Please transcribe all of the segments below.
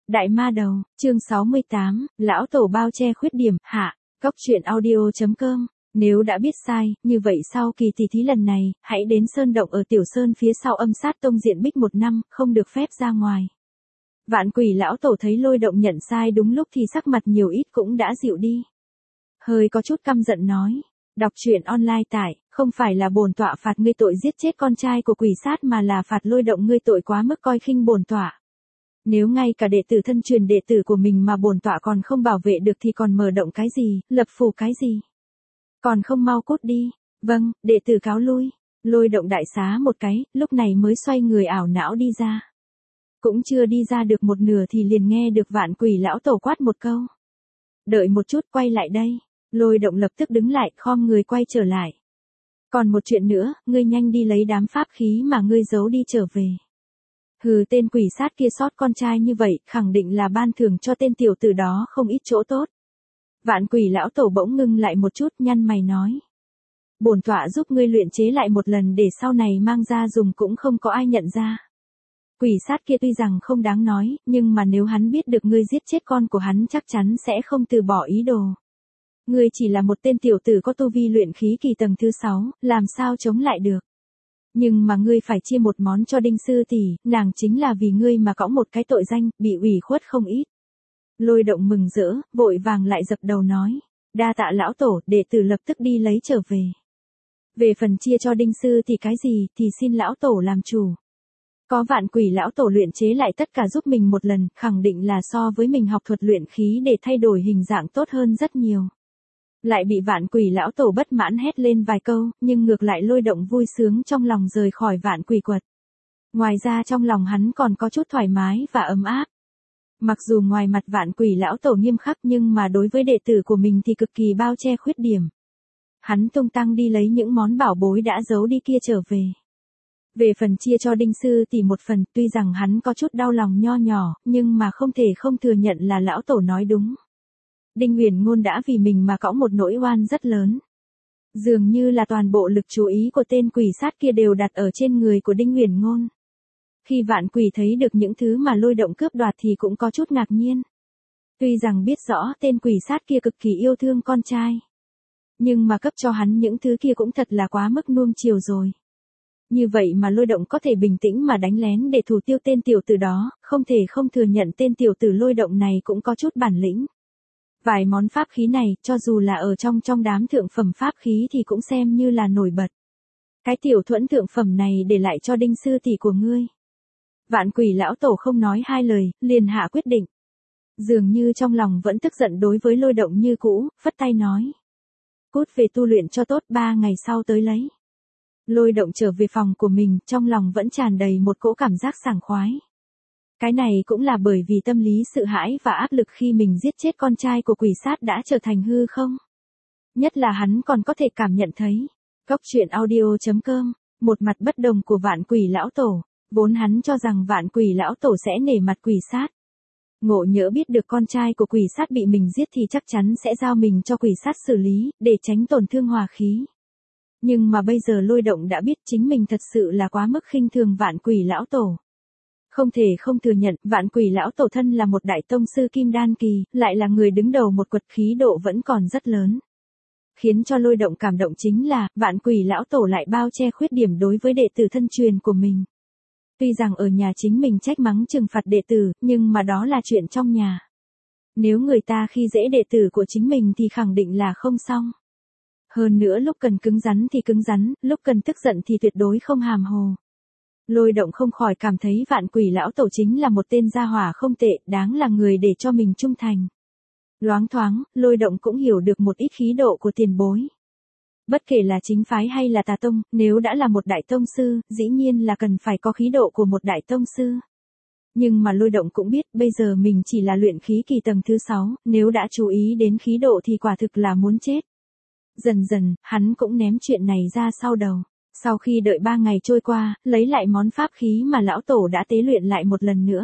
Đại ma đầu, chương 68, lão tổ bao che khuyết điểm, hạ, Cóc truyện audio.com. Nếu đã biết sai, như vậy sau kỳ tỷ thí lần này, hãy đến sơn động ở Tiểu Sơn phía sau Âm Sát Tông diện bích 1 năm, không được phép ra ngoài. Vạn Quỷ lão tổ thấy Lôi Động nhận sai đúng lúc thì sắc mặt nhiều ít cũng đã dịu đi. Hơi có chút căm giận nói, đọc truyện online tại, không phải là bổn tọa phạt ngươi tội giết chết con trai của quỷ sát mà là phạt Lôi Động ngươi tội quá mức coi khinh bổn tọa. Nếu ngay cả đệ tử thân truyền đệ tử của mình mà bổn tọa còn không bảo vệ được thì còn mở động cái gì, lập phù cái gì? Còn không mau cút đi. Vâng, đệ tử cáo lui. Lôi Động đại xá một cái, lúc này mới xoay người ảo não đi ra. Cũng chưa đi ra được một nửa thì liền nghe được Vạn Quỷ lão tổ quát một câu. Đợi một chút, quay lại đây. Lôi Động lập tức đứng lại, khom người quay trở lại. Còn một chuyện nữa, ngươi nhanh đi lấy đám pháp khí mà ngươi giấu đi trở về. Hừ, tên quỷ sát kia sót con trai như vậy, khẳng định là ban thưởng cho tên tiểu tử đó không ít chỗ tốt. Vạn Quỷ lão tổ bỗng ngưng lại một chút, nhăn mày nói. Bổn tọa giúp ngươi luyện chế lại một lần để sau này mang ra dùng cũng không có ai nhận ra. Quỷ sát kia tuy rằng không đáng nói, nhưng mà nếu hắn biết được ngươi giết chết con của hắn chắc chắn sẽ không từ bỏ ý đồ. Ngươi chỉ là một tên tiểu tử có tu vi luyện khí kỳ tầng thứ 6, làm sao chống lại được. Nhưng mà ngươi phải chia một món cho Đinh sư tỷ, nàng chính là vì ngươi mà cõng một cái tội danh, bị ủy khuất không ít. Lôi Động mừng rỡ, vội vàng lại dập đầu nói, đa tạ lão tổ, đệ tử lập tức đi lấy trở về. Về phần chia cho Đinh sư thì cái gì, thì xin lão tổ làm chủ. Có Vạn Quỷ lão tổ luyện chế lại tất cả giúp mình một lần, khẳng định là so với mình học thuật luyện khí để thay đổi hình dạng tốt hơn rất nhiều. Lại bị Vạn Quỷ lão tổ bất mãn hét lên vài câu, nhưng ngược lại Lôi Động vui sướng trong lòng rời khỏi Vạn Quỷ quật. Ngoài ra trong lòng hắn còn có chút thoải mái và ấm áp. Mặc dù ngoài mặt Vạn Quỷ lão tổ nghiêm khắc nhưng mà đối với đệ tử của mình thì cực kỳ bao che khuyết điểm. Hắn tung tăng đi lấy những món bảo bối đã giấu đi kia trở về. Về phần chia cho Đinh sư tỷ một phần, tuy rằng hắn có chút đau lòng nho nhỏ, nhưng mà không thể không thừa nhận là lão tổ nói đúng. Đinh Uyển Ngôn đã vì mình mà cõng một nỗi oan rất lớn. Dường như là toàn bộ lực chú ý của tên quỷ sát kia đều đặt ở trên người của Đinh Uyển Ngôn. Khi Vạn Quỷ thấy được những thứ mà Lôi Động cướp đoạt thì cũng có chút ngạc nhiên. Tuy rằng biết rõ tên quỷ sát kia cực kỳ yêu thương con trai. Nhưng mà cấp cho hắn những thứ kia cũng thật là quá mức nuông chiều rồi. Như vậy mà Lôi Động có thể bình tĩnh mà đánh lén để thủ tiêu tên tiểu tử đó, không thể không thừa nhận tên tiểu tử Lôi Động này cũng có chút bản lĩnh. Vài món pháp khí này, cho dù là ở trong đám thượng phẩm pháp khí thì cũng xem như là nổi bật. Cái tiểu thuẫn thượng phẩm này để lại cho Đinh sư tỷ của ngươi. Vạn Quỷ lão tổ không nói hai lời, liền hạ quyết định. Dường như trong lòng vẫn tức giận đối với Lôi Động như cũ, phất tay nói. Cút về tu luyện cho tốt, 3 ngày sau tới lấy. Lôi Động trở về phòng của mình, trong lòng vẫn tràn đầy một cỗ cảm giác sảng khoái. Cái này cũng là bởi vì tâm lý sợ hãi và áp lực khi mình giết chết con trai của quỷ sát đã trở thành hư không. Nhất là hắn còn có thể cảm nhận thấy. Cóc truyện audio.com, một mặt bất đồng của Vạn Quỷ lão tổ. Vốn hắn cho rằng Vạn Quỷ lão tổ sẽ nể mặt quỷ sát. Ngộ nhỡ biết được con trai của quỷ sát bị mình giết thì chắc chắn sẽ giao mình cho quỷ sát xử lý, để tránh tổn thương hòa khí. Nhưng mà bây giờ Lôi Động đã biết chính mình thật sự là quá mức khinh thường Vạn Quỷ lão tổ. Không thể không thừa nhận, Vạn Quỷ lão tổ thân là một đại tông sư kim đan kỳ, lại là người đứng đầu một quật khí độ vẫn còn rất lớn. Khiến cho Lôi Động cảm động chính là, Vạn Quỷ lão tổ lại bao che khuyết điểm đối với đệ tử thân truyền của mình. Tuy rằng ở nhà chính mình trách mắng trừng phạt đệ tử, nhưng mà đó là chuyện trong nhà. Nếu người ta khi dễ đệ tử của chính mình thì khẳng định là không xong. Hơn nữa lúc cần cứng rắn thì cứng rắn, lúc cần tức giận thì tuyệt đối không hàm hồ. Lôi Động không khỏi cảm thấy Vạn Quỷ lão tổ chính là một tên gia hỏa không tệ, đáng là người để cho mình trung thành. Loáng thoáng, Lôi Động cũng hiểu được một ít khí độ của tiền bối. Bất kể là chính phái hay là tà tông, nếu đã là một đại tông sư, dĩ nhiên là cần phải có khí độ của một đại tông sư. Nhưng mà Lôi Động cũng biết, bây giờ mình chỉ là luyện khí kỳ tầng thứ 6, nếu đã chú ý đến khí độ thì quả thực là muốn chết. Dần dần, hắn cũng ném chuyện này ra sau đầu. Sau khi đợi 3 ngày trôi qua, lấy lại món pháp khí mà lão tổ đã tế luyện lại một lần nữa.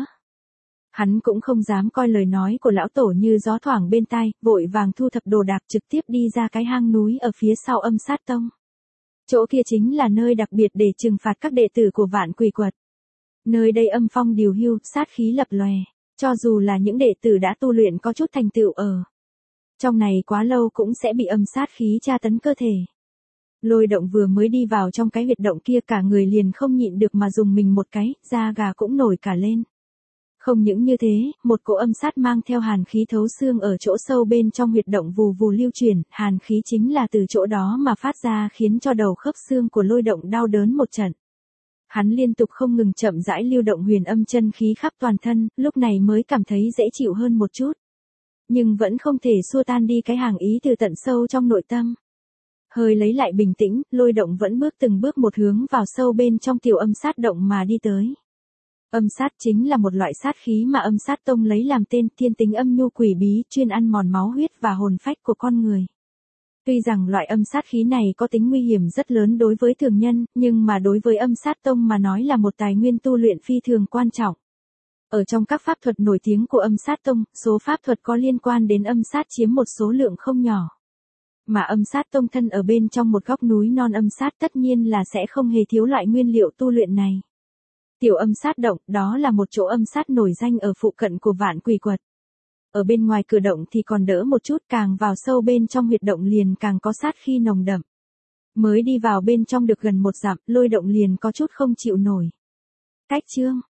Hắn cũng không dám coi lời nói của lão tổ như gió thoảng bên tai, vội vàng thu thập đồ đạc trực tiếp đi ra cái hang núi ở phía sau Âm Sát Tông. Chỗ kia chính là nơi đặc biệt để trừng phạt các đệ tử của Vạn Quỷ quật. Nơi đây âm phong điều hưu, sát khí lập lòe. Cho dù là những đệ tử đã tu luyện có chút thành tựu ở trong này quá lâu cũng sẽ bị âm sát khí tra tấn cơ thể. Lôi động vừa mới đi vào trong cái huyệt động kia cả người liền không nhịn được mà dùng mình một cái, da gà cũng nổi cả lên. Không những như thế, một cỗ âm sát mang theo hàn khí thấu xương ở chỗ sâu bên trong huyệt động vù vù lưu chuyển, hàn khí chính là từ chỗ đó mà phát ra khiến cho đầu khớp xương của lôi động đau đớn một trận. Hắn liên tục không ngừng chậm rãi lưu động huyền âm chân khí khắp toàn thân, lúc này mới cảm thấy dễ chịu hơn một chút. Nhưng vẫn không thể xua tan đi cái hàng ý từ tận sâu trong nội tâm. Hơi lấy lại bình tĩnh, lôi động vẫn bước từng bước một hướng vào sâu bên trong tiểu âm sát động mà đi tới. Âm sát chính là một loại sát khí mà âm sát tông lấy làm tên, thiên tính âm nhu quỷ bí, chuyên ăn mòn máu huyết và hồn phách của con người. Tuy rằng loại âm sát khí này có tính nguy hiểm rất lớn đối với thường nhân, nhưng mà đối với âm sát tông mà nói là một tài nguyên tu luyện phi thường quan trọng. Ở trong các pháp thuật nổi tiếng của âm sát tông, số pháp thuật có liên quan đến âm sát chiếm một số lượng không nhỏ. Mà âm sát tông thân ở bên trong một góc núi non âm sát tất nhiên là sẽ không hề thiếu loại nguyên liệu tu luyện này. Tiểu âm sát động, đó là một chỗ âm sát nổi danh ở phụ cận của Vạn Quỷ Quật. Ở bên ngoài cửa động thì còn đỡ một chút, càng vào sâu bên trong huyệt động liền càng có sát khí nồng đậm. Mới đi vào bên trong được gần một dặm, lôi động liền có chút không chịu nổi. Cách chương